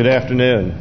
Good afternoon.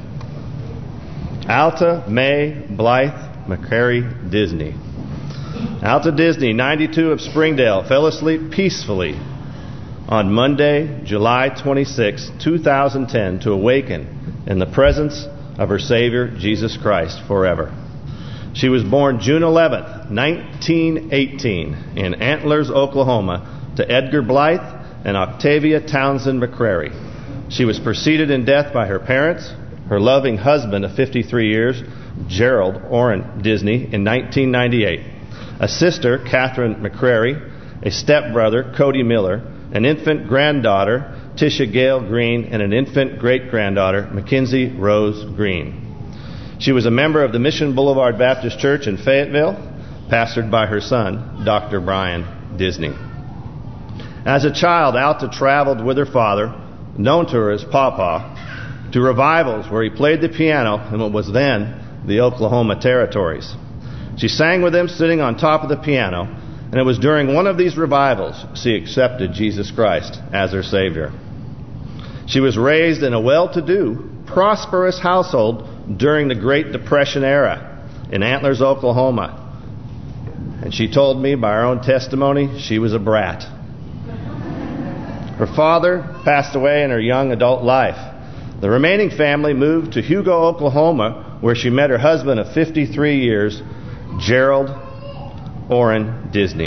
Alta Mae Blythe McCrary Disney. Alta Disney, 92 of Springdale, fell asleep peacefully on Monday, July 26, 2010, to awaken in the presence of her Savior, Jesus Christ, forever. She was born June 11th, 1918, in Antlers, Oklahoma, to Edgar Blythe and Octavia Townsend McCrary. She was preceded in death by her parents, her loving husband of 53 years, Gerald Orrin Disney, in 1998, a sister, Catherine McCrary, a stepbrother, Cody Miller, an infant granddaughter, Tisha Gale Green, and an infant great-granddaughter, Mackenzie Rose Green. She was a member of the Mission Boulevard Baptist Church in Fayetteville, pastored by her son, Dr. Brian Disney. As a child, Alta traveled with her father, known to her as Pawpaw, to revivals where he played the piano in what was then the Oklahoma Territories. She sang with them sitting on top of the piano, and it was during one of these revivals she accepted Jesus Christ as her Savior. She was raised in a well-to-do, prosperous household during the Great Depression era in Antlers, Oklahoma. And she told me by her own testimony she was a brat. Her father passed away in her young adult life. The remaining family moved to Hugo, Oklahoma, where she met her husband of 53 years, Gerald Orrin Disney.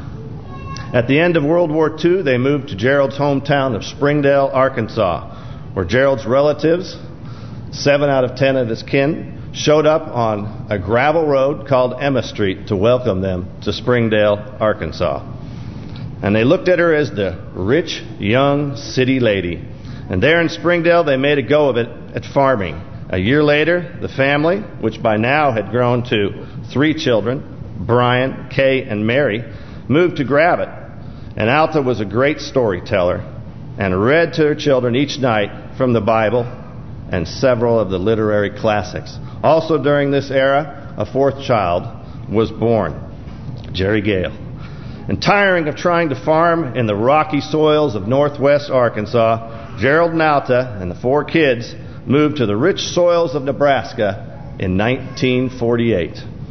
At the end of World War II, they moved to Gerald's hometown of Springdale, Arkansas, where Gerald's relatives, 7 out of 10 of his kin, showed up on a gravel road called Emma Street to welcome them to Springdale, Arkansas. And they looked at her as the rich, young city lady. And there in Springdale, they made a go of it at farming. A year later, the family, which by now had grown to 3 children, Brian, Kay, and Mary, moved to Gravette. And Alta was a great storyteller and read to her children each night from the Bible and several of the literary classics. Also during this era, a 4th child was born, Jerry Gale. And tiring of trying to farm in the rocky soils of northwest Arkansas, Gerald and Alta and the 4 kids moved to the rich soils of Nebraska in 1948.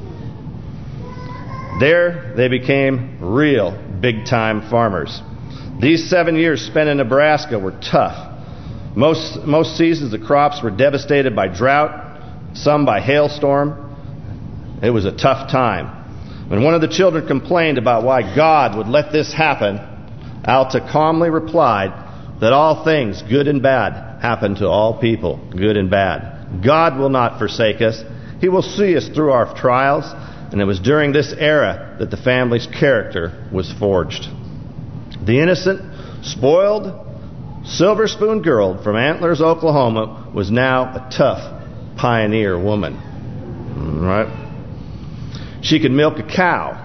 There they became real big-time farmers. These 7 years spent in Nebraska were tough. Most seasons the crops were devastated by drought, some by hailstorm. It was a tough time. When one of the children complained about why God would let this happen, Alta calmly replied that all things, good and bad, happen to all people, good and bad. God will not forsake us. He will see us through our trials. And it was during this era that the family's character was forged. The innocent, spoiled, silver spoon girl from Antlers, Oklahoma was now a tough pioneer woman. Right? She could milk a cow,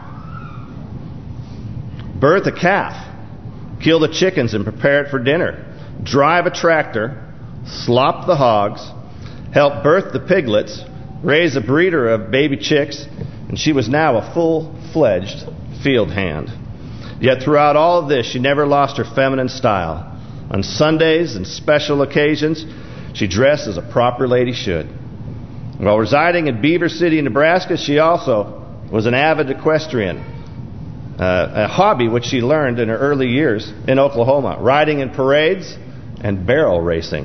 birth a calf, kill the chickens and prepare it for dinner, drive a tractor, slop the hogs, help birth the piglets, raise a breeder of baby chicks, and she was now a full-fledged field hand. Yet throughout all of this, she never lost her feminine style. On Sundays and special occasions, she dressed as a proper lady should. While residing in Beaver City, Nebraska, she also was an avid equestrian, a hobby which she learned in her early years in Oklahoma, riding in parades and barrel racing.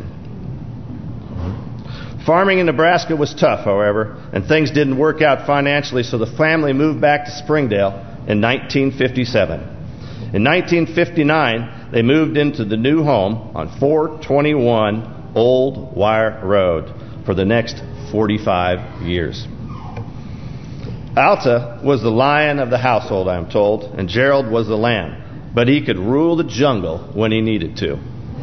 Farming in Nebraska was tough, however, and things didn't work out financially, so the family moved back to Springdale in 1957. In 1959, they moved into the new home on 421 Old Wire Road for the next 45 years. Alta was the lion of the household, I'm told, and Gerald was the lamb. But he could rule the jungle when he needed to.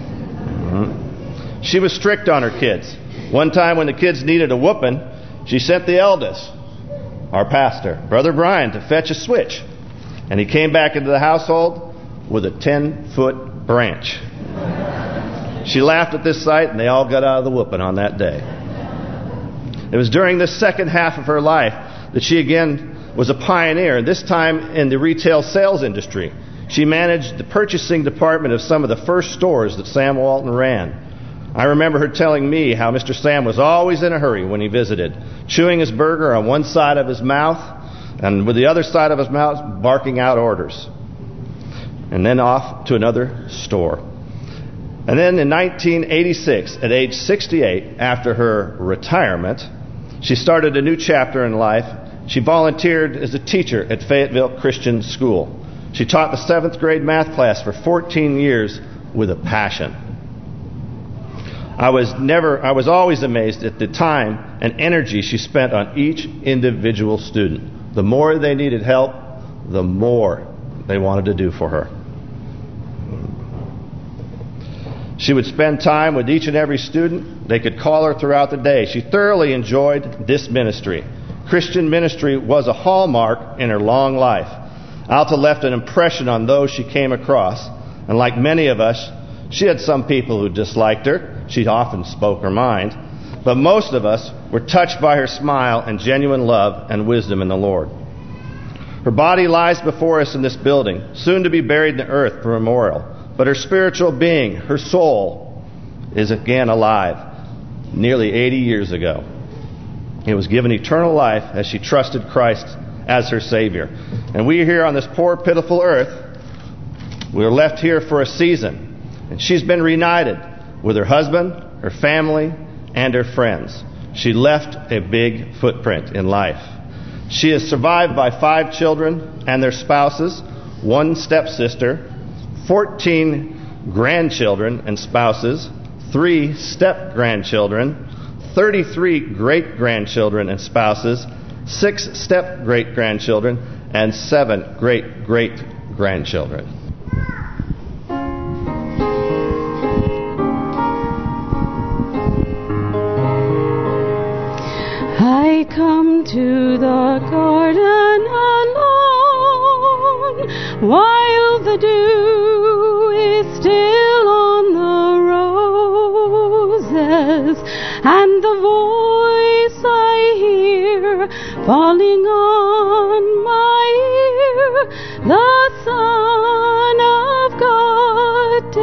She was strict on her kids. One time when the kids needed a whooping, she sent the eldest, our pastor, Brother Brian, to fetch a switch. And he came back into the household with a 10-foot branch. She laughed at this sight, and they all got out of the whooping on that day. It was during this second half of her life that she again was a pioneer, this time in the retail sales industry. She managed the purchasing department of some of the first stores that Sam Walton ran. I remember her telling me how Mr. Sam was always in a hurry when he visited, chewing his burger on one side of his mouth and with the other side of his mouth barking out orders. And then off to another store. And then in 1986, at age 68, after her retirement, she started a new chapter in life. She volunteered as a teacher at Fayetteville Christian School. She taught the 7th grade math class for 14 years with a passion. I was always amazed at the time and energy she spent on each individual student. The more they needed help, the more they wanted to do for her. She would spend time with each and every student. They could call her throughout the day. She thoroughly enjoyed this ministry. Christian ministry was a hallmark in her long life. Alta left an impression on those she came across. And like many of us, she had some people who disliked her. She often spoke her mind. But most of us were touched by her smile and genuine love and wisdom in the Lord. Her body lies before us in this building, soon to be buried in the earth for memorial. But her spiritual being, her soul, is again alive nearly 80 years ago. It was given eternal life as she trusted Christ as her Savior. And we here on this poor, pitiful earth, we are left here for a season. And she's been reunited with her husband, her family, and her friends. She left a big footprint in life. She is survived by 5 children and their spouses, 1 stepsister, 14 grandchildren and spouses, 3 step-grandchildren, 33 great-grandchildren and spouses, 6 step-great-grandchildren, and 7 great-great-grandchildren. I come to the garden alone while the dew is still on the roses, and the voice I hear falling on my ear, the Son of God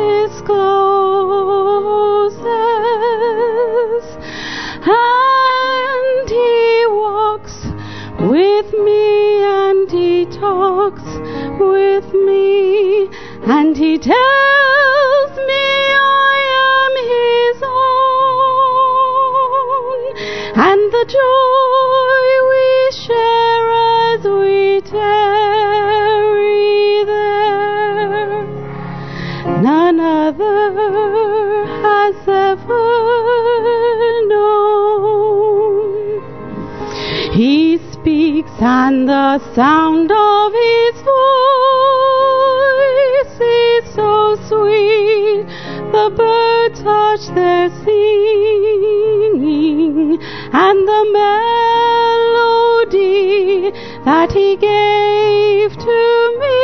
discloses. And he walks with me, and he talks with me, and he tells me I am his own, and the joy we share as we tarry there, none other has ever known. He speaks, and the sound of his voice is so sweet. The birds hush their singing, and the melody that he gave to me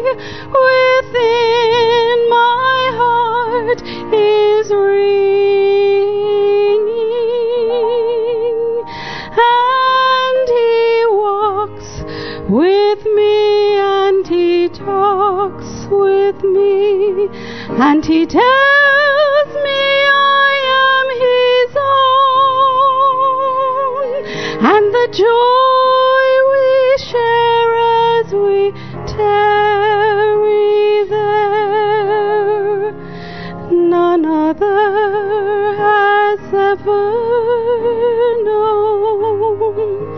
within my heart is ringing. And he walks with me, and he talks with me, and he tells me I am his own, and the joy we share as we tarry there, none other has ever known.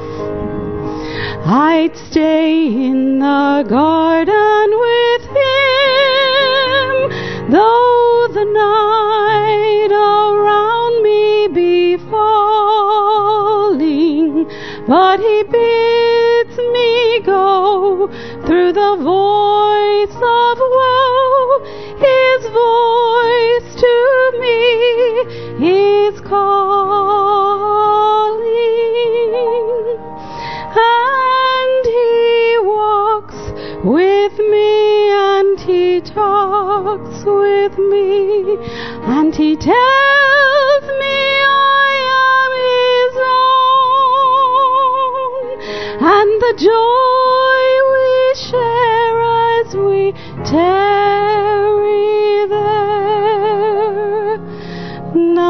I'd stay in the garden with him, though the night around me be falling, but he bids me go through the voice of woe. His voice to me is calling, and he walks with me, and he talks with me, and he tells me I am his own, and the joy we share as we tarry there,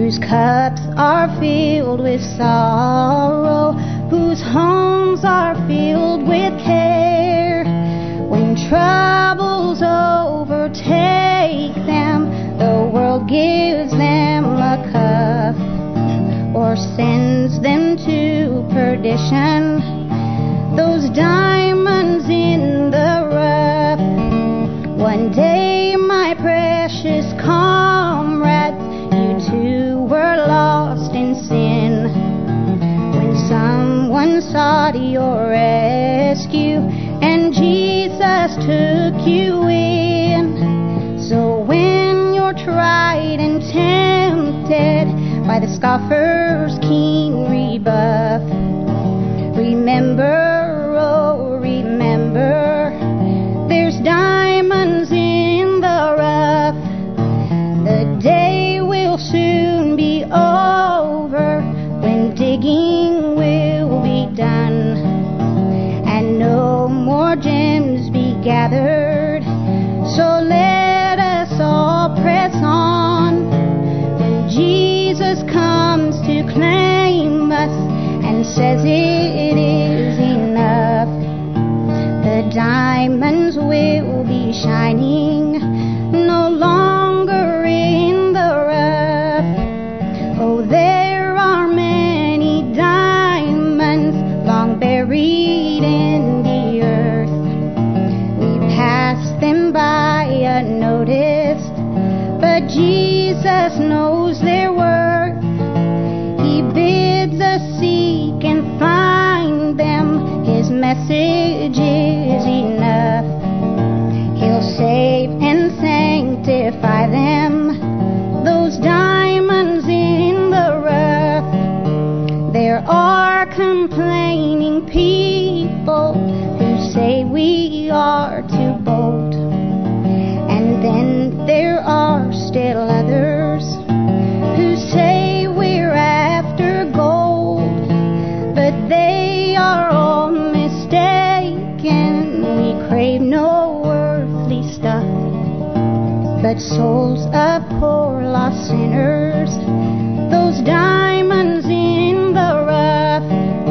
whose cups are filled with sorrow, whose homes are filled with care. When troubles overtake them, the world gives them a cup, or sends them to perdition. Those diamonds in the rough. One day, my precious comrades, you too were lost in sin. When someone sought your rescue, and Jesus took you in. So when you're tried and tempted by the scoffer's keen rebuff, remember, oh remember, there's diamonds in the rough. The day will soon be over when digging will be done, and no more gems be gathered. So let us all press on when Jesus comes to claim us and says it is enough. The diamonds will be shining, no longer in the rough. Oh, there are many diamonds long buried in the earth. We pass them by unnoticed, but Jesus knows their worth. He bids us seek and find them. His message is enough. He'll save and sanctify them, those diamonds in the rough. There are complaining people who say we are too bold, and then there are still others who say we're after gold, but they are all mistaken. We crave no earthly stuff, but souls of poor lost sinners, those diamonds in the rough.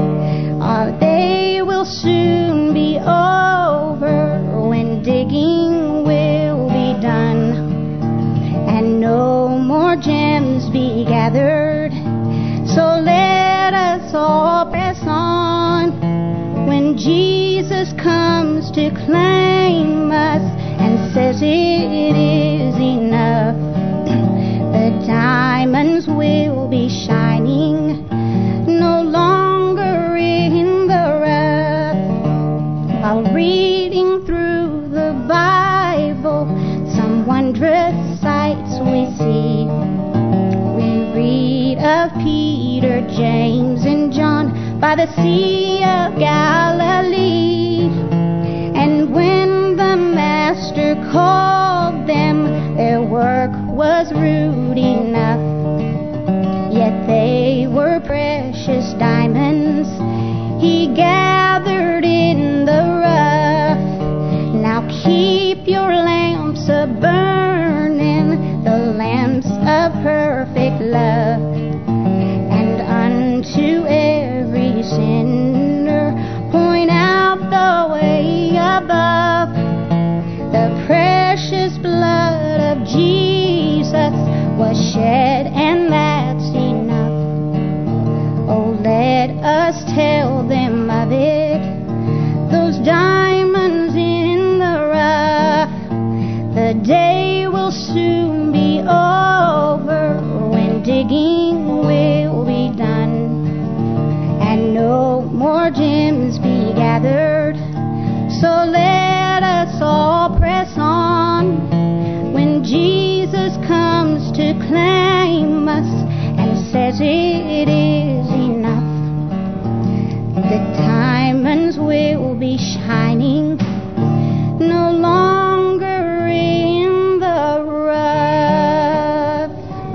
They will soon be over when digging will be done, and no more gems be gathered. So let us all press on when Jesus comes to claim us and says it is enough. The diamonds will be shining, no longer in the rough. While reading through the Bible, some wondrous sights we see. We read of Peter, James, and John by the Sea of Galilee. And when the Master called them, their work was rude enough, yet they were precious diamonds He gathered in the rough. Now keep your lamps a-burning, the lamps of perfect love, and unto every sinner point out the way above. The precious blood of Jesus was shed, and that's enough. Oh, let us tell them of it, those diamonds in the rough. The day will soon be over when digging will be done, and no more gems be gathered. So let us all press on when Jesus comes to claim us and says it is enough. The diamonds will be shining, no longer in the rough.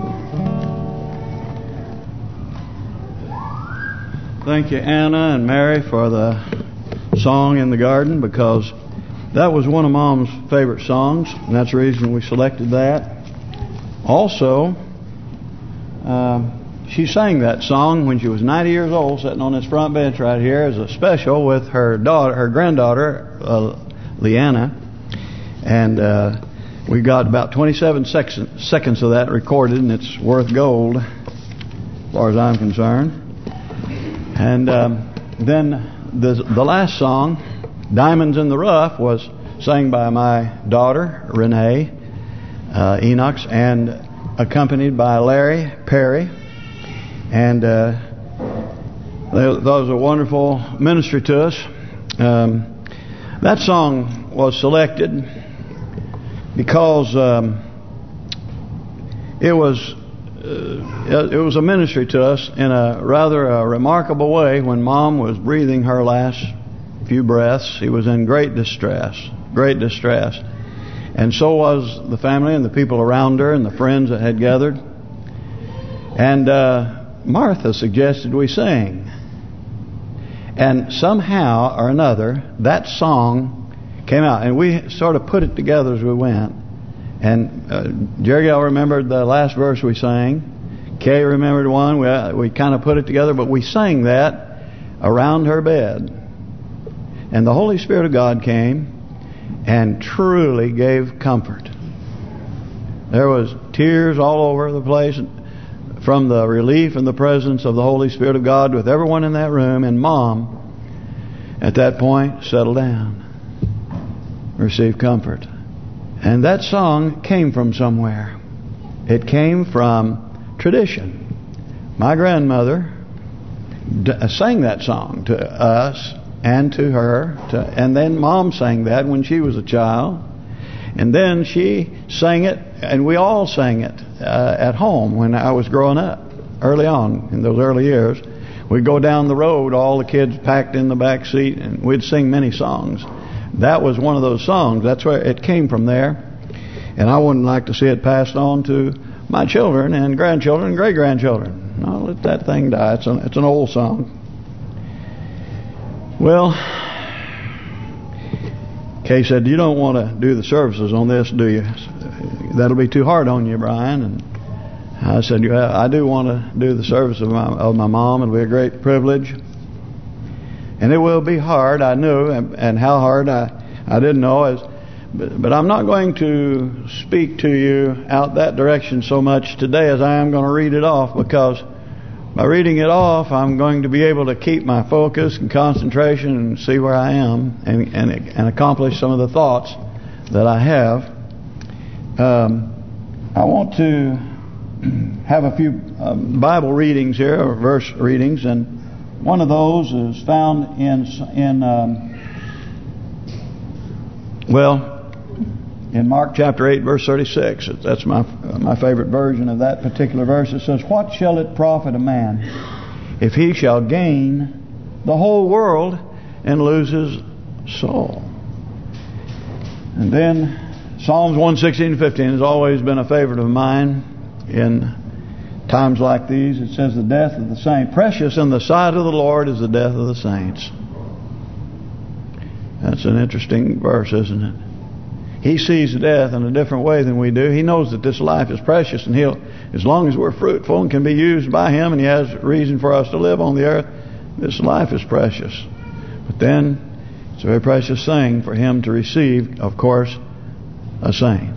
Thank you, Anna and Mary, for the song in the garden, because that was one of Mom's favorite songs, and that's the reason we selected that. Also, she sang that song when she was 90 years old, sitting on this front bench right here as a special with her granddaughter, Leanna. And we got about 27 seconds of that recorded, and it's worth gold as far as I'm concerned. And then the last song, Diamonds in the Rough, was sang by my daughter, Renee Enochs, and accompanied by Larry Perry. And that was a wonderful ministry to us. That song was selected because it was a ministry to us in a rather remarkable way. When Mom was breathing her last few breaths, she was in great distress. And so was the family and the people around her and the friends that had gathered. And Martha suggested we sing. And somehow or another, that song came out. And we sort of put it together as we went. And Jerry Gale remembered the last verse we sang. Kay remembered one. We kind of put it together, but we sang that around her bed. And the Holy Spirit of God came and truly gave comfort. There was tears all over the place from the relief and the presence of the Holy Spirit of God with everyone in that room. And Mom, at that point, settled down, received comfort. And that song came from somewhere. It came from tradition. My grandmother sang that song to us and to her, and then Mom sang that when she was a child, and then she sang it, and we all sang it at home when I was growing up, early on in those early years. We'd go down the road, all the kids packed in the back seat, and we'd sing many songs. That was one of those songs. That's where it came from there, and I wouldn't like to see it passed on to my children and grandchildren and great-grandchildren. No, let that thing die. It's an old song. Well, Kay said, "You don't want to do the services on this, do you? That'll be too hard on you, Brian." And I said, "Yeah, I do want to do the service of my mom. It'll be a great privilege. And it will be hard, I knew, and how hard I didn't know. But I'm not going to speak to you out that direction so much today as I am going to read it off, because by reading it off, I'm going to be able to keep my focus and concentration and see where I am and accomplish some of the thoughts that I have. I want to have a few Bible readings here, or verse readings, and one of those is found in Mark chapter 8, verse 36. That's my favorite version of that particular verse. It says, "What shall it profit a man if he shall gain the whole world and lose his soul?" And then Psalms 116:15 has always been a favorite of mine in times like these. It says, "The death of the saint, precious in the sight of the Lord is the death of the saints." That's an interesting verse, isn't it? He sees death in a different way than we do. He knows that this life is precious, and He'll, as long as we're fruitful and can be used by Him, and He has reason for us to live on the earth, this life is precious. But then, it's a very precious thing for Him to receive, of course, a saint.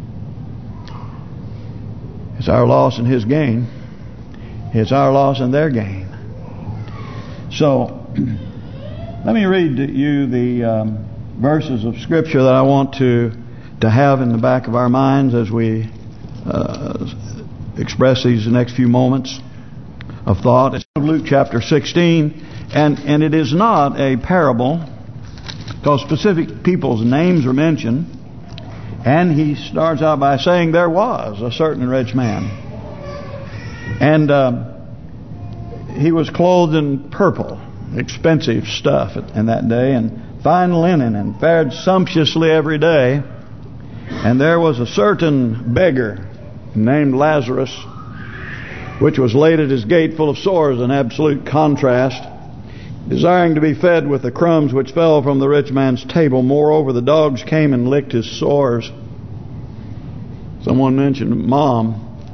It's our loss and His gain. It's our loss and their gain. So, let me read to you the verses of Scripture that I want to have in the back of our minds as we express these next few moments of thought. It's Luke chapter 16, and it is not a parable, because specific people's names are mentioned. And he starts out by saying there was a certain rich man, and he was clothed in purple, expensive stuff in that day, and fine linen, and fared sumptuously every day. And there was a certain beggar named Lazarus, which was laid at his gate full of sores, in absolute contrast, desiring to be fed with the crumbs which fell from the rich man's table. Moreover, the dogs came and licked his sores. Someone mentioned Mom.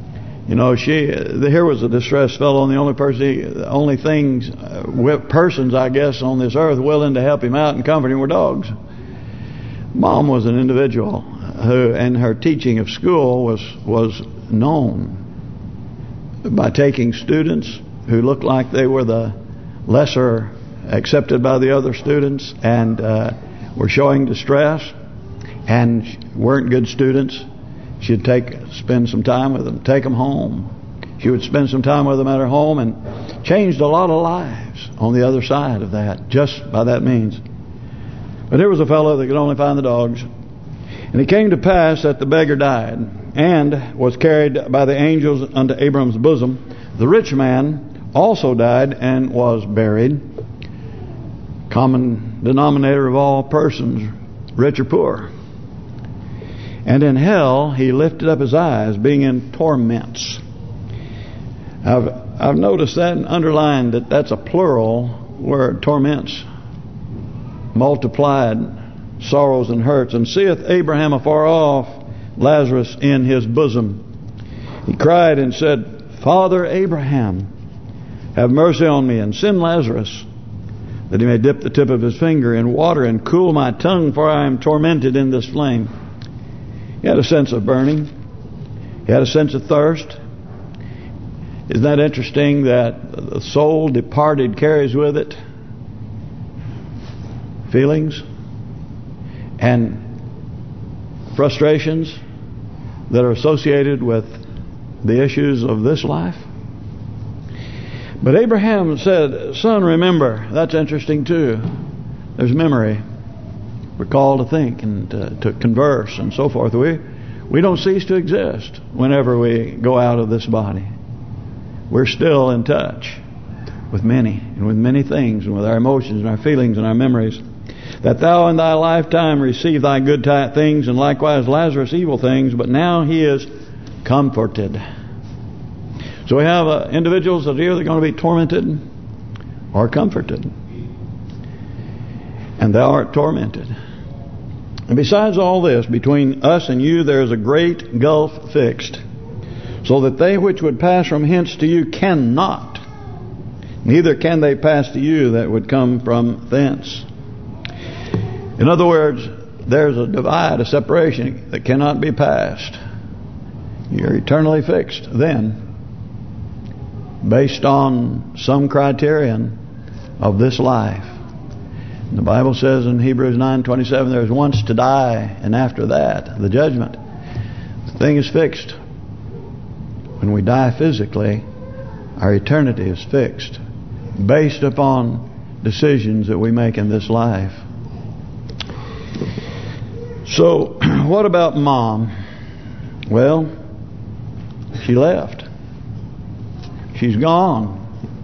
You know, here was a distressed fellow, and the only persons, I guess, on this earth willing to help him out and comfort him were dogs. Mom was an individual who, and her teaching of school was known by taking students who looked like they were the lesser accepted by the other students and were showing distress and weren't good students. She'd spend some time with them, take them home. She would spend some time with them at her home and changed a lot of lives on the other side of that, just by that means. But here was a fellow that could only find the dogs. And it came to pass that the beggar died and was carried by the angels unto Abram's bosom. The rich man also died and was buried. Common denominator of all persons, rich or poor. And in hell he lifted up his eyes, being in torments. I've noticed that and underlined that that's a plural word, torments. Multiplied sorrows and hurts. And seeth Abraham afar off Lazarus in his bosom. He cried and said, Father Abraham, have mercy on me, and send Lazarus, that he may dip the tip of his finger in water and cool my tongue, for I am tormented in this flame. He had a sense of burning. He had a sense of thirst. Isn't that interesting that the soul departed carries with it feelings and frustrations that are associated with the issues of this life? But Abraham said, son, remember. That's interesting too. There's memory. We're called to think and to converse and so forth. We don't cease to exist whenever we go out of this body. We're still in touch with many and with many things and with our emotions and our feelings and our memories. That thou in thy lifetime receive thy good things, and likewise Lazarus evil things, but now he is comforted. So we have individuals that are either going to be tormented or comforted. And thou art tormented. And besides all this, between us and you there is a great gulf fixed, so that they which would pass from hence to you cannot, neither can they pass to you that would come from thence. In other words, there's a divide, a separation that cannot be passed. You're eternally fixed then, based on some criterion of this life. The Bible says in Hebrews 9:27, there's once to die, and after that, the judgment. The thing is fixed. When we die physically, our eternity is fixed, based upon decisions that we make in this life. So, what about Mom? Well, she left. She's gone.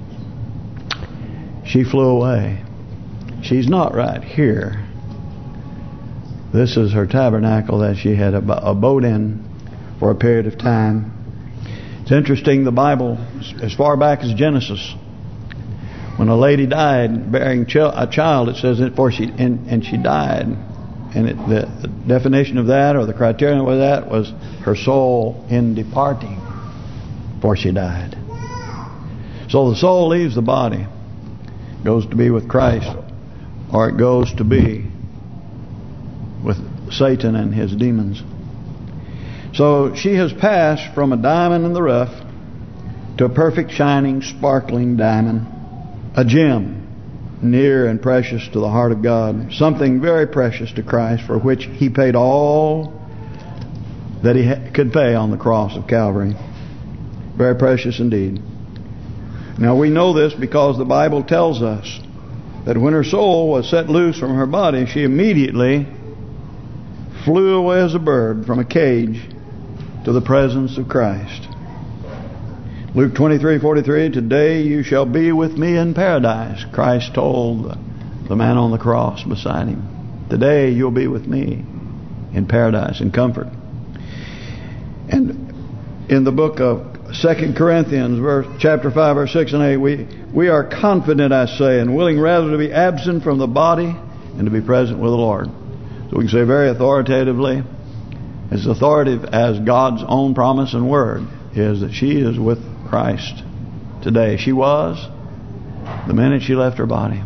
She flew away. She's not right here. This is her tabernacle that she had abode in for a period of time. It's interesting, the Bible, as far back as Genesis, when a lady died bearing a child, it says she died. And the definition of that, or the criterion of that, was her soul in departing, for she died. So the soul leaves the body, goes to be with Christ, or it goes to be with Satan and his demons. So she has passed from a diamond in the rough to a perfect, shining, sparkling diamond, a gem, near and precious to the heart of God, something very precious to Christ, for which He paid all that He could pay on the cross of Calvary. Very precious indeed. Now we know this because the Bible tells us that when her soul was set loose from her body, she immediately flew away as a bird from a cage to the presence of Christ. Luke 23:43, today you shall be with me in paradise. Christ told the man on the cross beside Him, today you'll be with me in paradise, in comfort. And in the book of 2 Corinthians, chapter 5, verse 6 and 8, we are confident, I say, and willing rather to be absent from the body and to be present with the Lord. So we can say very authoritatively, as authoritative as God's own promise and word, is that she is with Christ today. She was the minute she left her body.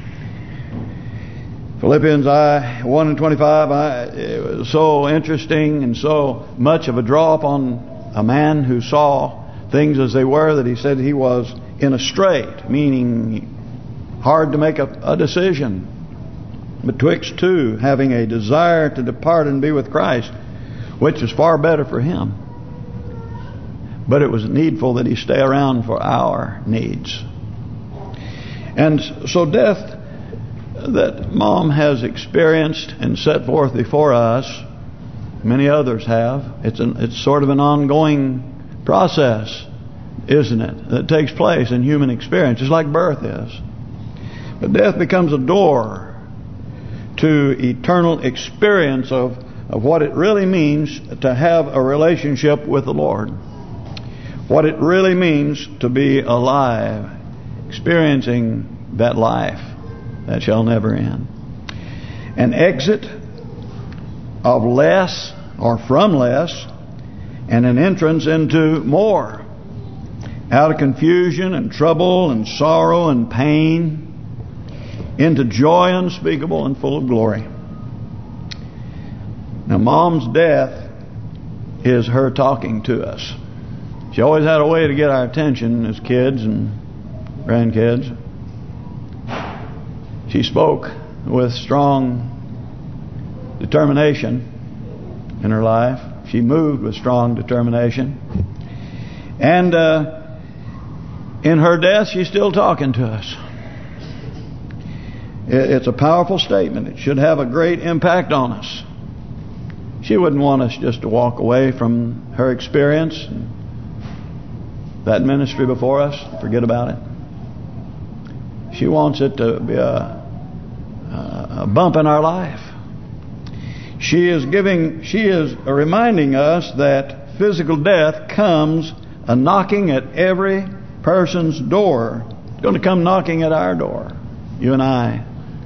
Philippians 1:25, it was so interesting and so much of a draw upon a man who saw things as they were that he said he was in a strait, meaning hard to make a decision betwixt two, having a desire to depart and be with Christ, which is far better for him. But it was needful that he stay around for our needs. And so death that Mom has experienced and set forth before us, many others have. It's sort of an ongoing process, isn't it? That takes place in human experience, just like birth is. But death becomes a door to eternal experience of what it really means to have a relationship with the Lord. What it really means to be alive, experiencing that life that shall never end. An exit of less or from less, and an entrance into more. Out of confusion and trouble and sorrow and pain, into joy unspeakable and full of glory. Now, Mom's death is her talking to us. She always had a way to get our attention as kids and grandkids. She spoke with strong determination in her life. She moved with strong determination. And in her death, she's still talking to us. It's a powerful statement. It should have a great impact on us. She wouldn't want us just to walk away from her experience, that ministry before us, forget about it. She wants it to be a bump in our life. She is reminding us that physical death comes a knocking at every person's door. It's going to come knocking at our door, you and I,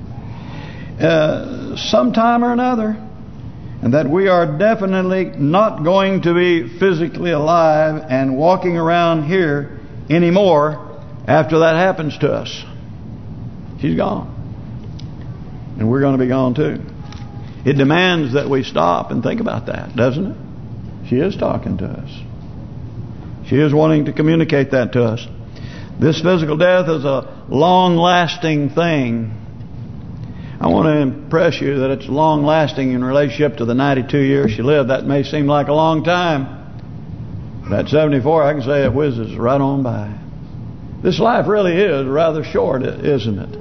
sometime or another, and that we are definitely not going to be physically alive and walking around here anymore after that happens to us. She's gone. And we're going to be gone too. It demands that we stop and think about that, doesn't it? She is talking to us. She is wanting to communicate that to us. This physical death is a long-lasting thing. I want to impress you that it's long-lasting in relationship to the 92 years she lived. That may seem like a long time. But at 74, I can say it whizzes right on by. This life really is rather short, isn't it?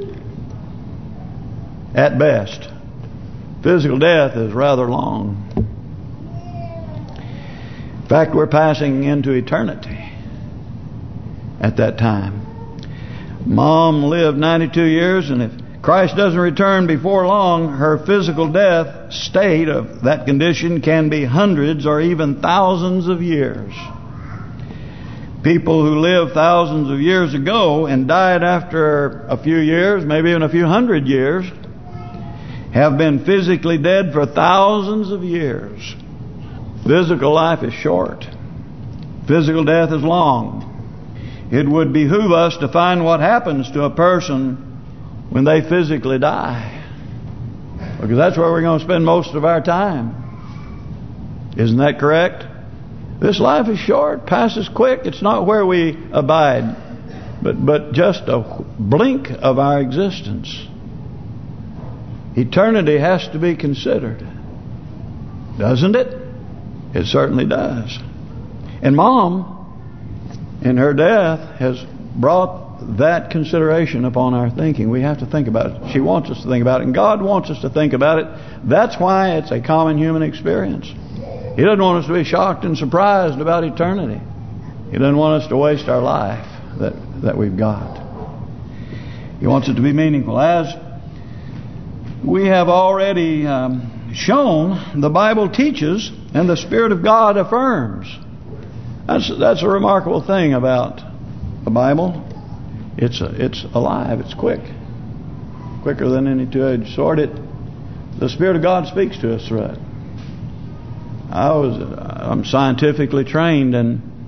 At best. Physical death is rather long. In fact, we're passing into eternity at that time. Mom lived 92 years, and if Christ doesn't return before long, her physical death state of that condition can be hundreds or even thousands of years. People who lived thousands of years ago and died after a few years, maybe even a few hundred years, have been physically dead for thousands of years. Physical life is short. Physical death is long. It would behoove us to find what happens to a person when they physically die, because that's where we're going to spend most of our time. Isn't that correct? This life is short, passes quick. It's not where we abide, but just a blink of our existence. Eternity has to be considered, doesn't it? It certainly does. And Mom, in her death, has brought that consideration upon our thinking. We have to think about it. She wants us to think about it, and God wants us to think about it. That's why it's a common human experience. He doesn't want us to be shocked and surprised about eternity. He doesn't want us to waste our life that we've got. He wants it to be meaningful. As we have already shown, the Bible teaches and the Spirit of God affirms. That's a remarkable thing about the Bible. It's alive. It's quicker than any two-edged sword. The Spirit of God speaks to us through it. I'm scientifically trained, and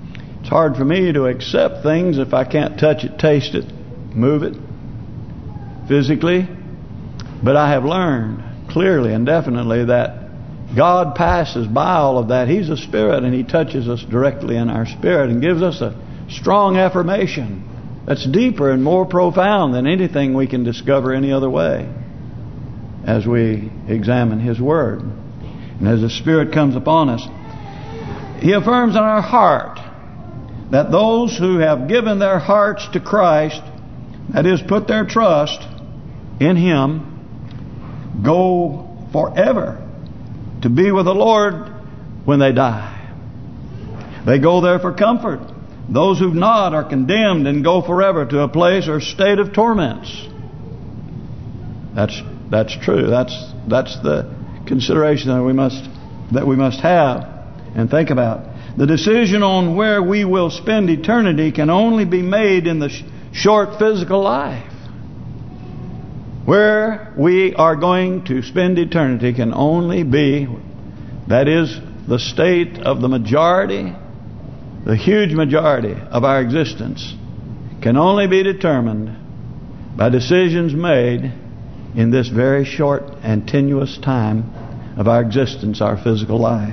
It's hard for me to accept things if I can't touch it, taste it, move it physically. But I have learned clearly and definitely that God passes by all of that. He's a spirit, and He touches us directly in our spirit and gives us a strong affirmation that's deeper and more profound than anything we can discover any other way as we examine His Word. And as the Spirit comes upon us, He affirms in our heart that those who have given their hearts to Christ, that is, put their trust in Him, go forever to be with the Lord when they die. They go there for comfort. Those who've not are condemned and go forever to a place or state of torments. That's true. That's the consideration that we must have and think about. The decision on where we will spend eternity can only be made in the short physical life. Where we are going to spend eternity can only be, that is, the state of the majority, the huge majority of our existence, can only be determined by decisions made in this very short and tenuous time of our existence, our physical life.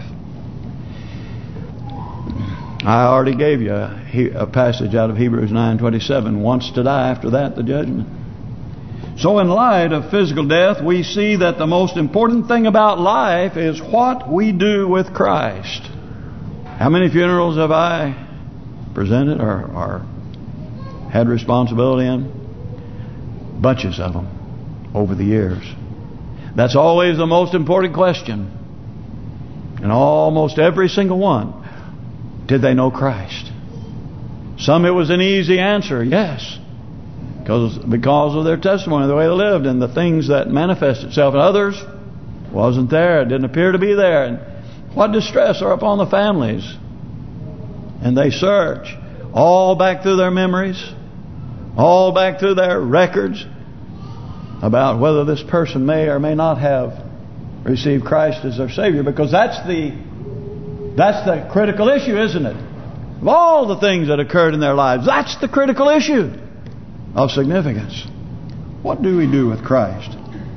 I already gave you a passage out of Hebrews 9:27. Once to die, after that the judgment. So in light of physical death, we see that the most important thing about life is what we do with Christ. How many funerals have I presented or had responsibility in? Bunches of them over the years. That's always the most important question. And almost every single one, did they know Christ? Some it was an easy answer, yes. Because of their testimony, the way they lived, and the things that manifest itself. And others wasn't there, didn't appear to be there. And what distress are upon the families. And they search all back through their memories, all back through their records, about whether this person may or may not have received Christ as their Savior. Because that's the critical issue, isn't it? Of all the things that occurred in their lives, that's the critical issue of significance. What do we do with Christ?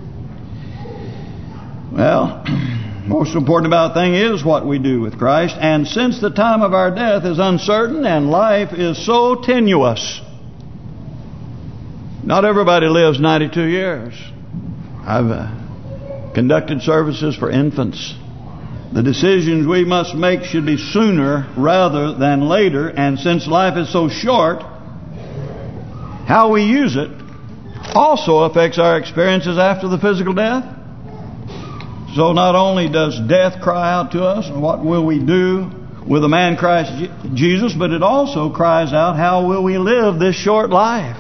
Well, most important about the thing is what we do with Christ. And since the time of our death is uncertain and life is so tenuous, not everybody lives 92 years. I've conducted services for infants. The decisions we must make should be sooner rather than later. And since life is so short, how we use it also affects our experiences after the physical death. So not only does death cry out to us, what will we do with the man Christ Jesus, but it also cries out, how will we live this short life?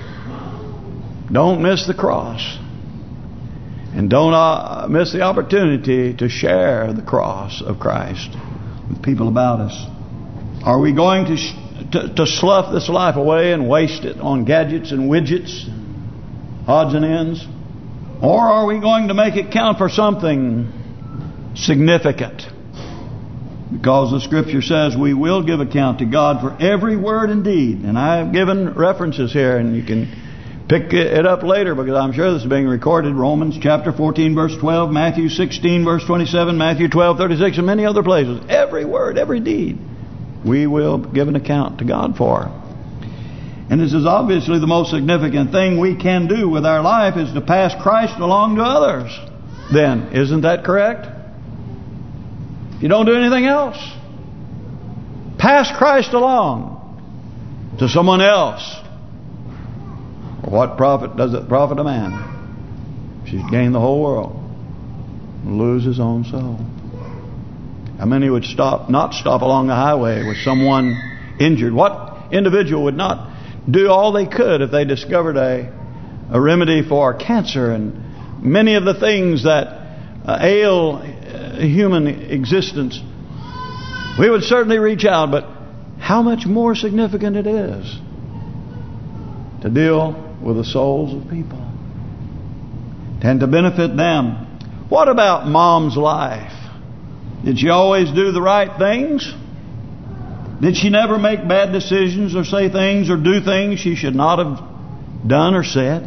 Don't miss the cross. And don't miss the opportunity to share the cross of Christ with people about us. Are we going to slough this life away and waste it on gadgets and widgets, odds and ends? Or are we going to make it count for something significant? Because the Scripture says we will give account to God for every word and deed. And I've given references here, and you can pick it up later because I'm sure this is being recorded. Romans chapter 14 verse 12, Matthew 16 verse 27, Matthew 12:36, and many other places. Every word, every deed, we will give an account to God for. And this is obviously the most significant thing we can do with our life is to pass Christ along to others. Then, isn't that correct? You don't do anything else. Pass Christ along to someone else. What profit does it profit a man? She's gained the whole world and lose his own soul. How many would not stop along the highway with someone injured? What individual would not do all they could if they discovered a remedy for cancer and many of the things that ail human existence? We would certainly reach out, but how much more significant it is to deal with the souls of people and to benefit them. What about Mom's life? Did she always do the right things? Did she never make bad decisions or say things or do things she should not have done or said?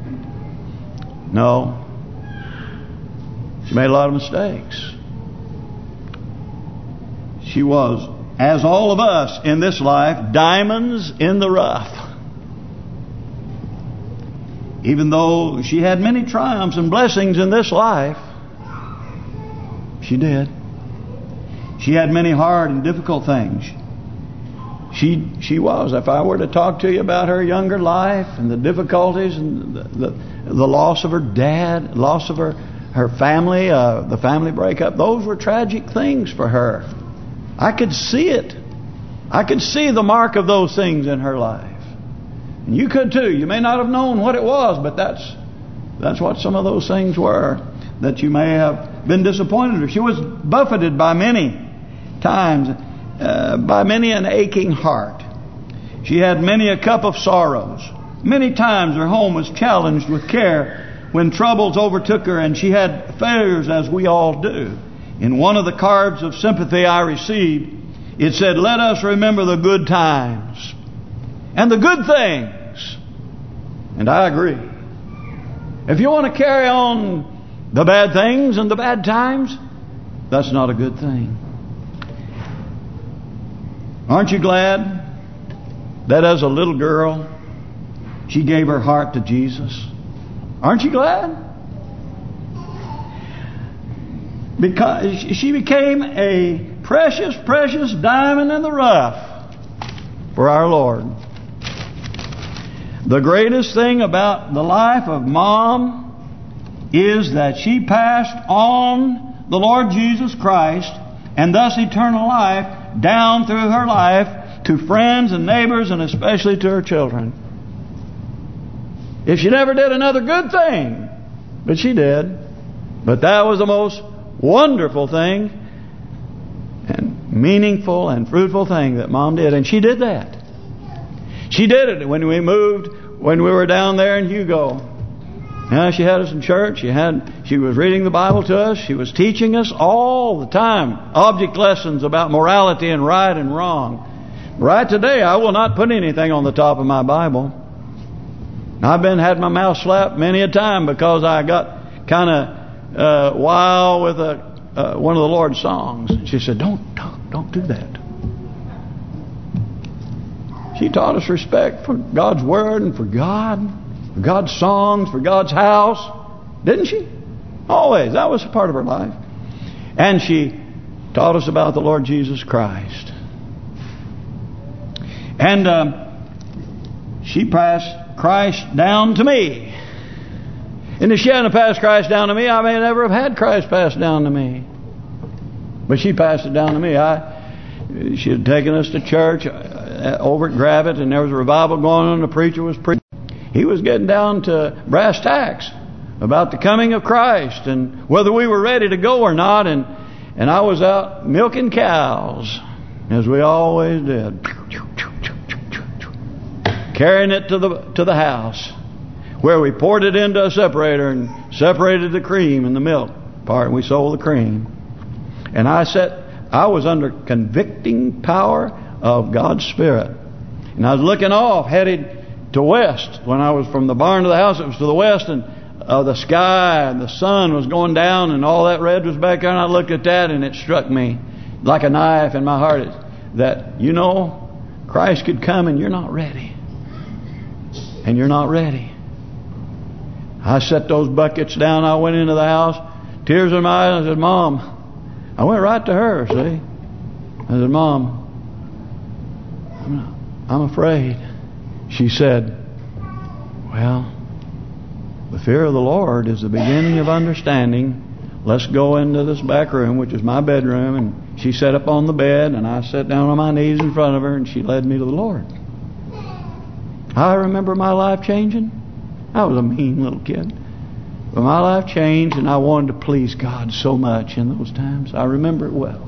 No. She made a lot of mistakes. She was, as all of us in this life, diamonds in the rough. Even though she had many triumphs and blessings in this life, she did. She had many hard and difficult things. She was. If I were to talk to you about her younger life and the difficulties and the loss of her dad, loss of her family, the family breakup, those were tragic things for her. I could see it. I could see the mark of those things in her life. And you could too. You may not have known what it was, but that's what some of those things were that you may have been disappointed with. She was buffeted by many times, by many an aching heart. She had many a cup of sorrows. Many times her home was challenged with care when troubles overtook her, and she had failures, as we all do. In one of the cards of sympathy I received, it said, "Let us remember the good times and the good things." And I agree. If you want to carry on the bad things and the bad times, that's not a good thing. Aren't you glad that as a little girl, she gave her heart to Jesus? Aren't you glad? Because she became a precious, precious diamond in the rough for our Lord. The greatest thing about the life of Mom is that she passed on the Lord Jesus Christ and thus eternal life down through her life to friends and neighbors and especially to her children. If she never did another good thing, but she did. But that was the most wonderful thing and meaningful and fruitful thing that Mom did. And she did that. She did it when we moved, when we were down there in Hugo. Yeah, she had us in church. She was reading the Bible to us. She was teaching us all the time object lessons about morality and right and wrong. Right today, I will not put anything on the top of my Bible. I've had my mouth slapped many a time because I got kind of wild with one of the Lord's songs. She said, "Don't do that." She taught us respect for God's Word and for God, for God's songs, for God's house. Didn't she? Always. That was a part of her life. And she taught us about the Lord Jesus Christ. And she passed Christ down to me. And if she hadn't passed Christ down to me, I may never have had Christ passed down to me. But she passed it down to me. She had taken us to church over at Gravett, and there was a revival going on. The preacher was preaching. He was getting down to brass tacks about the coming of Christ and whether we were ready to go or not. And I was out milking cows, as we always did, carrying it to the house, where we poured it into a separator and separated the cream and the milk part, and we sold the cream. And I was under convicting power of God's Spirit. And I was looking off, headed to west. When I was from the barn to the house, it was to the west, and the sky and the sun was going down, and all that red was back there. And I looked at that, and it struck me like a knife in my heart that, Christ could come, and you're not ready. And you're not ready. I set those buckets down. I went into the house, tears in my eyes. I said, "Mom," I went right to her, see. I said, "Mom, I'm afraid." She said, "Well, the fear of the Lord is the beginning of understanding. Let's go into this back room," which is my bedroom. And she sat up on the bed, and I sat down on my knees in front of her, and she led me to the Lord. I remember my life changing. I was a mean little kid. But my life changed, and I wanted to please God so much in those times. I remember it well.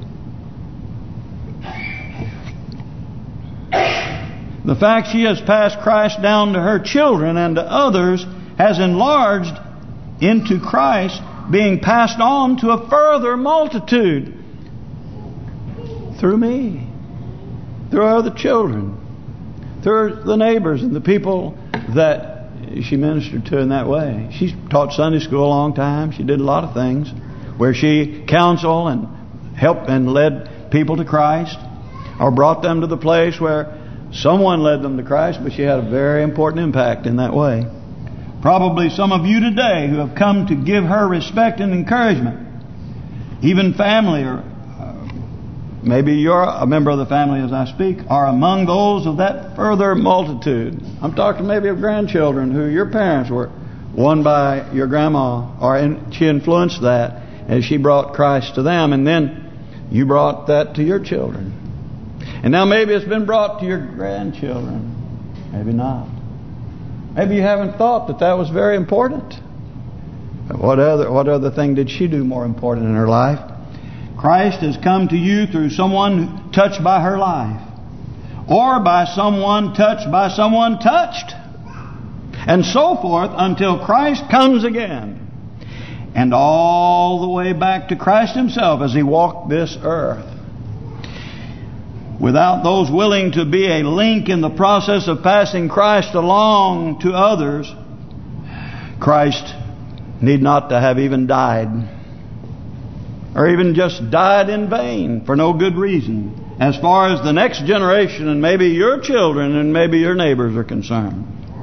The fact she has passed Christ down to her children and to others has enlarged into Christ being passed on to a further multitude through me. through her other children, through the neighbors and the people that she ministered to in that way. She taught Sunday school a long time. She did a lot of things where she counseled and helped and led people to Christ, or brought them to the place where someone led them to Christ, but she had a very important impact in that way. Probably some of you today who have come to give her respect and encouragement, even family, or maybe you're a member of the family as I speak, are among those of that further multitude. I'm talking maybe of grandchildren who your parents were won by your grandma, or she influenced that as she brought Christ to them, and then you brought that to your children. And now maybe it's been brought to your grandchildren. Maybe not. Maybe you haven't thought that that was very important. But what other thing did she do more important in her life? Christ has come to you through someone touched by her life, or by someone touched by someone touched, and so forth until Christ comes again. And all the way back to Christ himself as he walked this earth. Without those willing to be a link in the process of passing Christ along to others, Christ need not to have even died, or even just died in vain for no good reason, as far as the next generation and maybe your children and maybe your neighbors are concerned.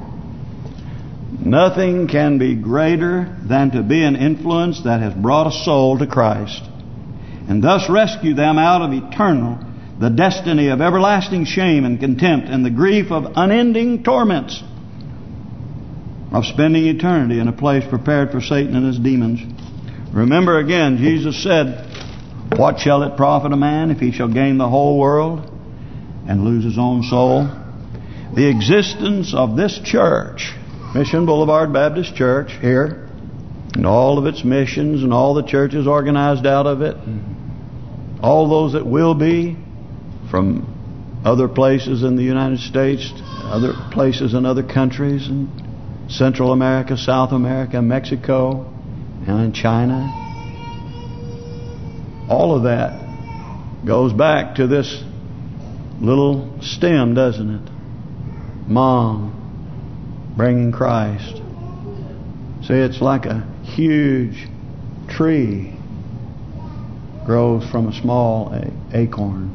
Nothing can be greater than to be an influence that has brought a soul to Christ, and thus rescue them out of the destiny of everlasting shame and contempt, and the grief of unending torments of spending eternity in a place prepared for Satan and his demons. Remember again, Jesus said, "What shall it profit a man if he shall gain the whole world and lose his own soul?" The existence of this church, Mission Boulevard Baptist Church here, and all of its missions and all the churches organized out of it, all those that will be from other places in the United States, other places in other countries, in Central America, South America, Mexico, and in China. All of that goes back to this little stem, doesn't it? Mom bringing Christ. See, it's like a huge tree grows from a small acorn.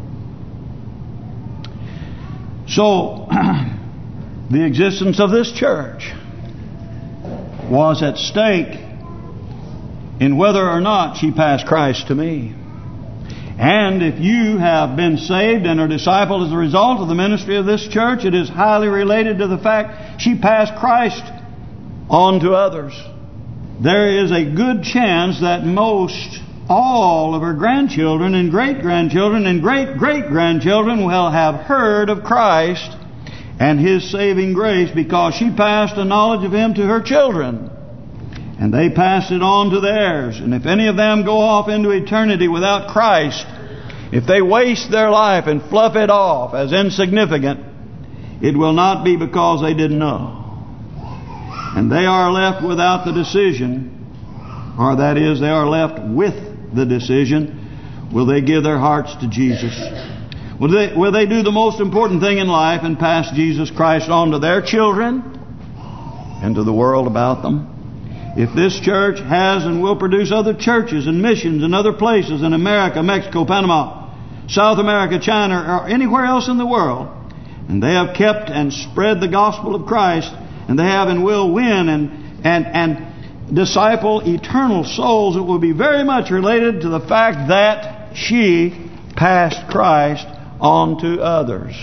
So, the existence of this church was at stake in whether or not she passed Christ to me. And if you have been saved and are discipled as a result of the ministry of this church, it is highly related to the fact she passed Christ on to others. There is a good chance that all of her grandchildren and great-grandchildren and great-great-grandchildren will have heard of Christ and His saving grace because she passed a knowledge of Him to her children. And they passed it on to theirs. And if any of them go off into eternity without Christ, if they waste their life and fluff it off as insignificant, it will not be because they didn't know. And they are left without the decision, or that is, they are left with the decision. Will they give their hearts to Jesus? Will they do the most important thing in life and pass Jesus Christ on to their children and to the world about them? If this church has and will produce other churches and missions in other places in America, Mexico, Panama, South America, China, or anywhere else in the world, and they have kept and spread the gospel of Christ, and they have and will win and disciple eternal souls, it will be very much related to the fact that she passed Christ on to others.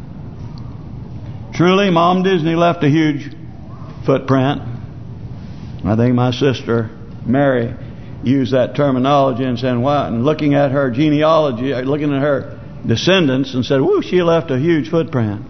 Truly, Mom Disney left a huge footprint. I think my sister Mary used that terminology and said, "Wow!" And looking at her genealogy, looking at her descendants, and said, "Woo! She left a huge footprint."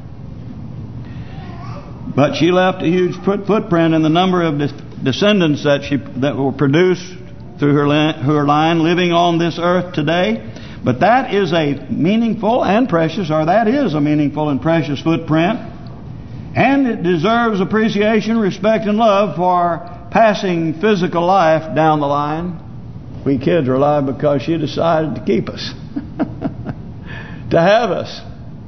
But she left a huge footprint in the number of descendants that were produced through her line, living on this earth today. But that is a meaningful and precious footprint, and it deserves appreciation, respect, and love for passing physical life down the line. We kids are alive because she decided to keep us, to have us,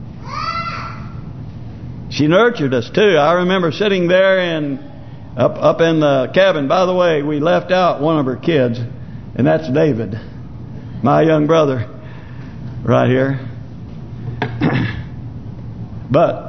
She nurtured us too. I remember sitting there up in the cabin. By the way, we left out one of her kids, and that's David, my young brother, right here. But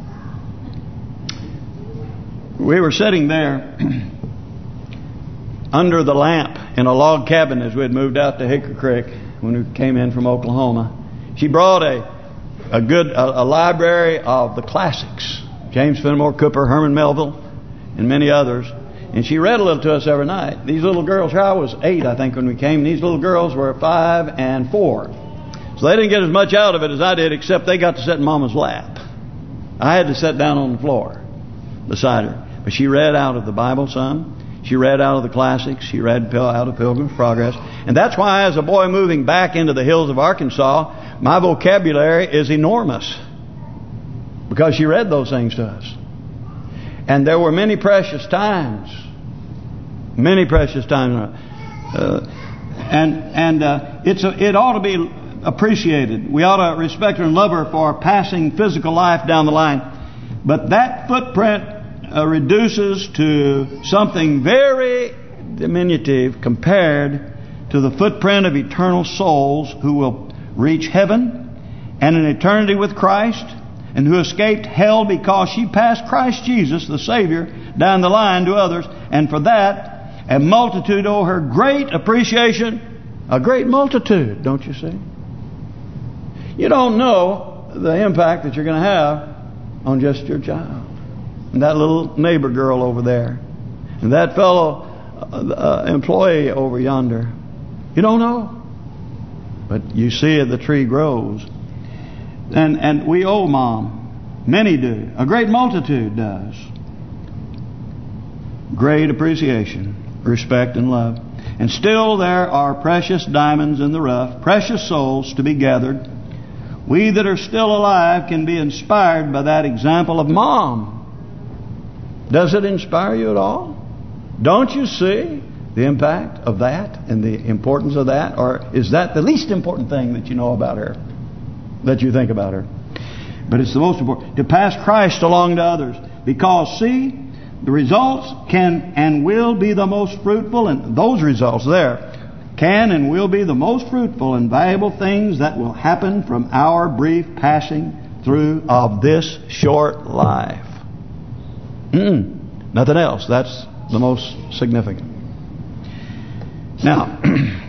we were sitting there under the lamp in a log cabin as we had moved out to Hickory Creek when we came in from Oklahoma. She brought a library of the classics, James Fenimore Cooper, Herman Melville, and many others. And she read a little to us every night. These little girls, here I was 8, I think, when we came. These little girls were 5 and 4. So they didn't get as much out of it as I did, except they got to sit in Mama's lap. I had to sit down on the floor beside her. But she read out of the Bible some. She read out of the classics. She read out of Pilgrim's Progress. And that's why, as a boy moving back into the hills of Arkansas, my vocabulary is enormous. Because she read those things to us. And there were many precious times. Many precious times. It ought to be appreciated. We ought to respect her and love her for passing physical life down the line. But that footprint reduces to something very diminutive compared to the footprint of eternal souls who will reach heaven and an eternity with Christ, and who escaped hell because she passed Christ Jesus, the Savior, down the line to others. And for that, a multitude owe her great appreciation. A great multitude, don't you see? You don't know the impact that you're going to have on just your child. And that little neighbor girl over there. And that fellow employee over yonder. You don't know. But you see the tree grows. And we owe Mom. Many do. A great multitude does. Great appreciation, respect, and love. And still there are precious diamonds in the rough, precious souls to be gathered. We that are still alive can be inspired by that example of Mom. Does it inspire you at all? Don't you see the impact of that and the importance of that? Or is that the least important thing that you know about her, that you think about her? But it's the most important. To pass Christ along to others. Because, see, the results can and will be the most fruitful, and those results there can and will be the most fruitful and valuable things that will happen from our brief passing through of this short life. Nothing else. That's the most significant. Now,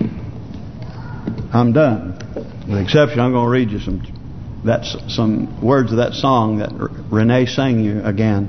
I'm done. With the exception, I'm going to read you some words of that song that Renee sang you again.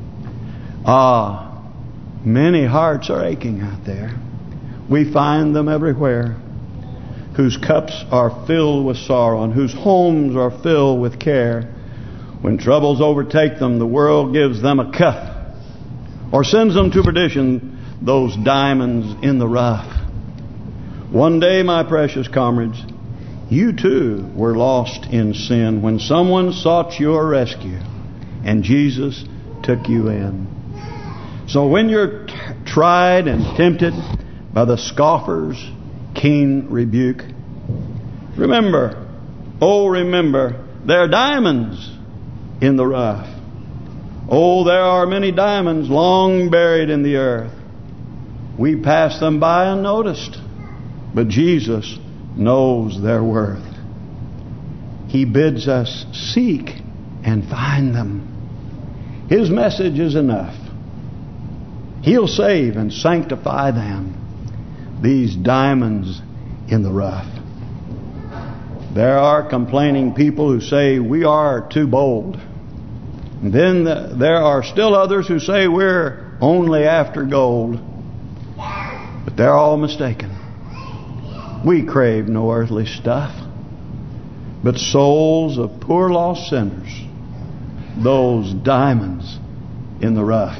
Many hearts are aching out there. We find them everywhere, whose cups are filled with sorrow and whose homes are filled with care. When troubles overtake them, the world gives them a cuff or sends them to perdition, those diamonds in the rough. One day, my precious comrades, you too were lost in sin when someone sought your rescue and Jesus took you in. So when you're tried and tempted by the scoffer's keen rebuke, remember, there are diamonds in the rough. Oh, there are many diamonds long buried in the earth. We pass them by unnoticed, but Jesus knows their worth. He bids us seek and find them. His message is enough. He'll save and sanctify them, these diamonds in the rough. There are complaining people who say we are too bold. And then there are still others who say we're only after gold. But they're all mistaken. We crave no earthly stuff, but souls of poor lost sinners, those diamonds in the rough.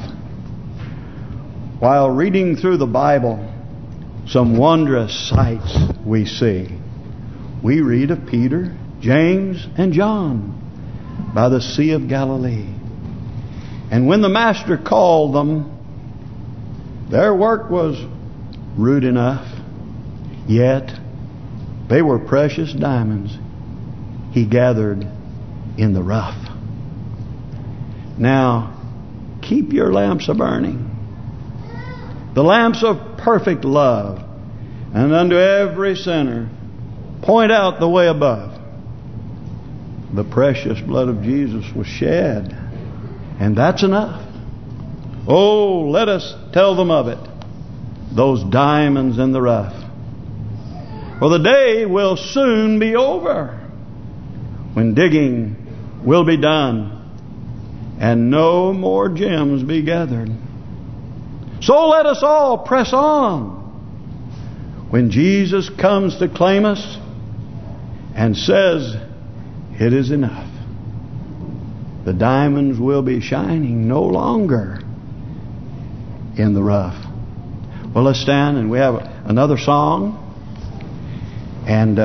While reading through the Bible, some wondrous sights we see. We read of Peter, James, and John by the Sea of Galilee. And when the Master called them, their work was rude enough, yet they were precious diamonds He gathered in the rough. Now, keep your lamps a-burning. The lamps of perfect love. And unto every sinner, point out the way above. The precious blood of Jesus was shed. And that's enough. Oh, let us tell them of it. Those diamonds in the rough. For the day will soon be over, when digging will be done and no more gems be gathered. So let us all press on when Jesus comes to claim us and says, it is enough. The diamonds will be shining no longer in the rough. Well, let's stand, and we have another song. And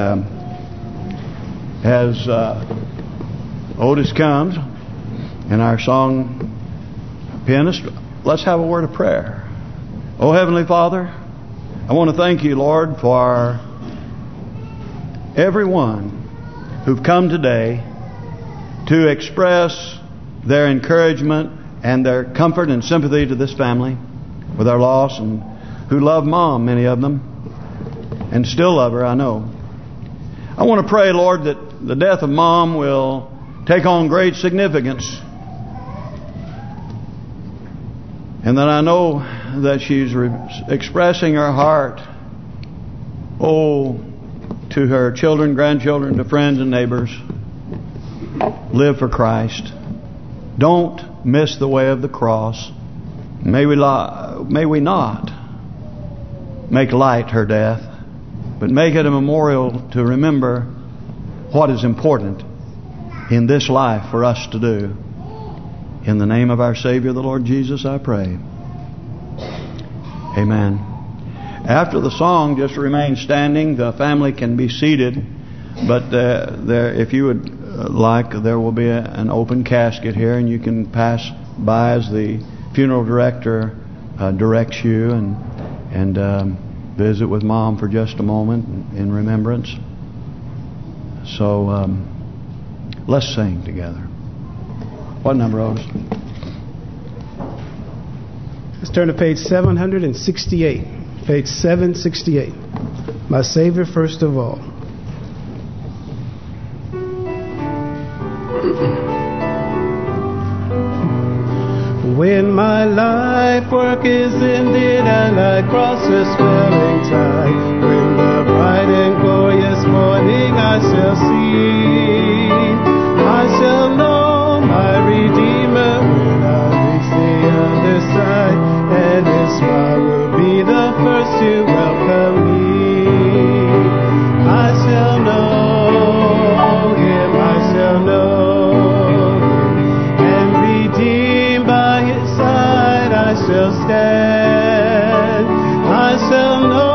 as Otis comes, and our song pianist, let's have a word of prayer. Oh, Heavenly Father, I want to thank you, Lord, for everyone who've come today to express their encouragement and their comfort and sympathy to this family with our loss, and who love Mom, many of them, and still love her, I know. I want to pray, Lord, that the death of Mom will take on great significance, and that I know that she's expressing her heart, to her children, grandchildren, to friends and neighbors. Live for Christ. Don't miss the way of the cross. May we not make light her death, but make it a memorial to remember what is important in this life for us to do. In the name of our Savior, the Lord Jesus, I pray. Amen. After the song, just remain standing. The family can be seated, but if you would like, there will be an open casket here, and you can pass by as the funeral director directs you, and visit with Mom for just a moment in remembrance. So let's sing together. What number, Otis? Let's turn to page 768. Page 768. My Savior first of all. When my life work is ended and I cross the swelling tide, when the bright and glorious morning I shall see, I shall know my Redeemer when I reach the other side, and His smile will be the first to welcome me. I shall know Him, I shall know Him, and redeemed by His side I shall stand. I shall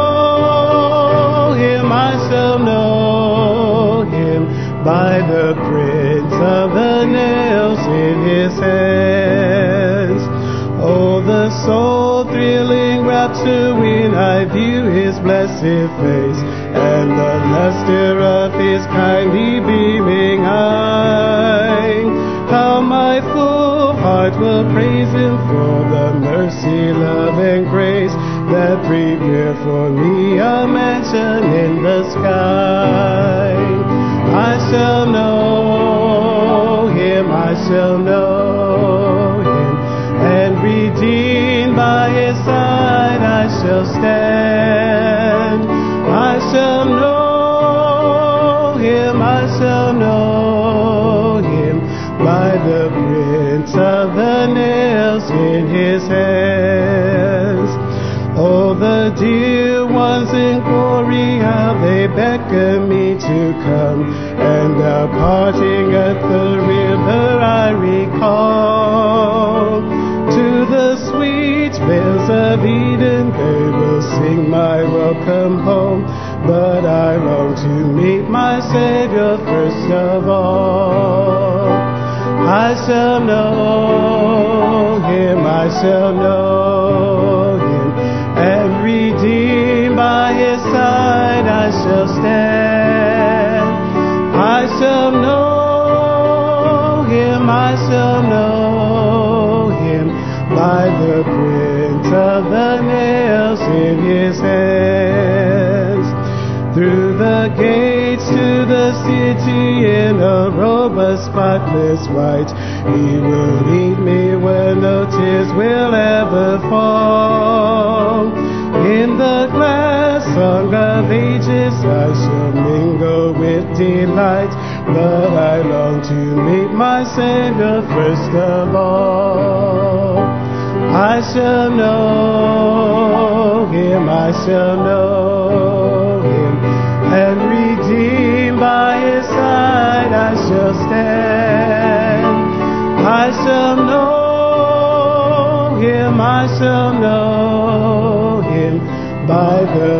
know Him, I shall know Him, by the prints of the nails in His hands. Oh, the soul-thrilling rapture when I view His blessed face, and the luster of His kindly beaming eye. How my full heart will praise Him for the mercy, love, and grace that prepare for me a mansion in the sky. I shall know Him, I shall know Him, and redeemed by His side I shall stand. I shall know Him, I shall know Him, by the prints of the nails in His hands. Oh, the dear ones in glory, how they beckon me to come, and the parting at the river I recall. To the sweet vales of Eden they will sing my welcome home, but I long to meet my Savior first of all. I shall know Him, I shall know Him, and redeemed by His side I shall stand. I shall know Him, I shall know the print of the nails in his hands. Through the gates to the city in a robe of spotless white, he will lead me where no tears will ever fall. In the glass song of ages I shall mingle with delight, but I long to meet my Savior first of all. I shall know him, I shall know him, and redeemed by his side I shall stand. I shall know him, I shall know him, by the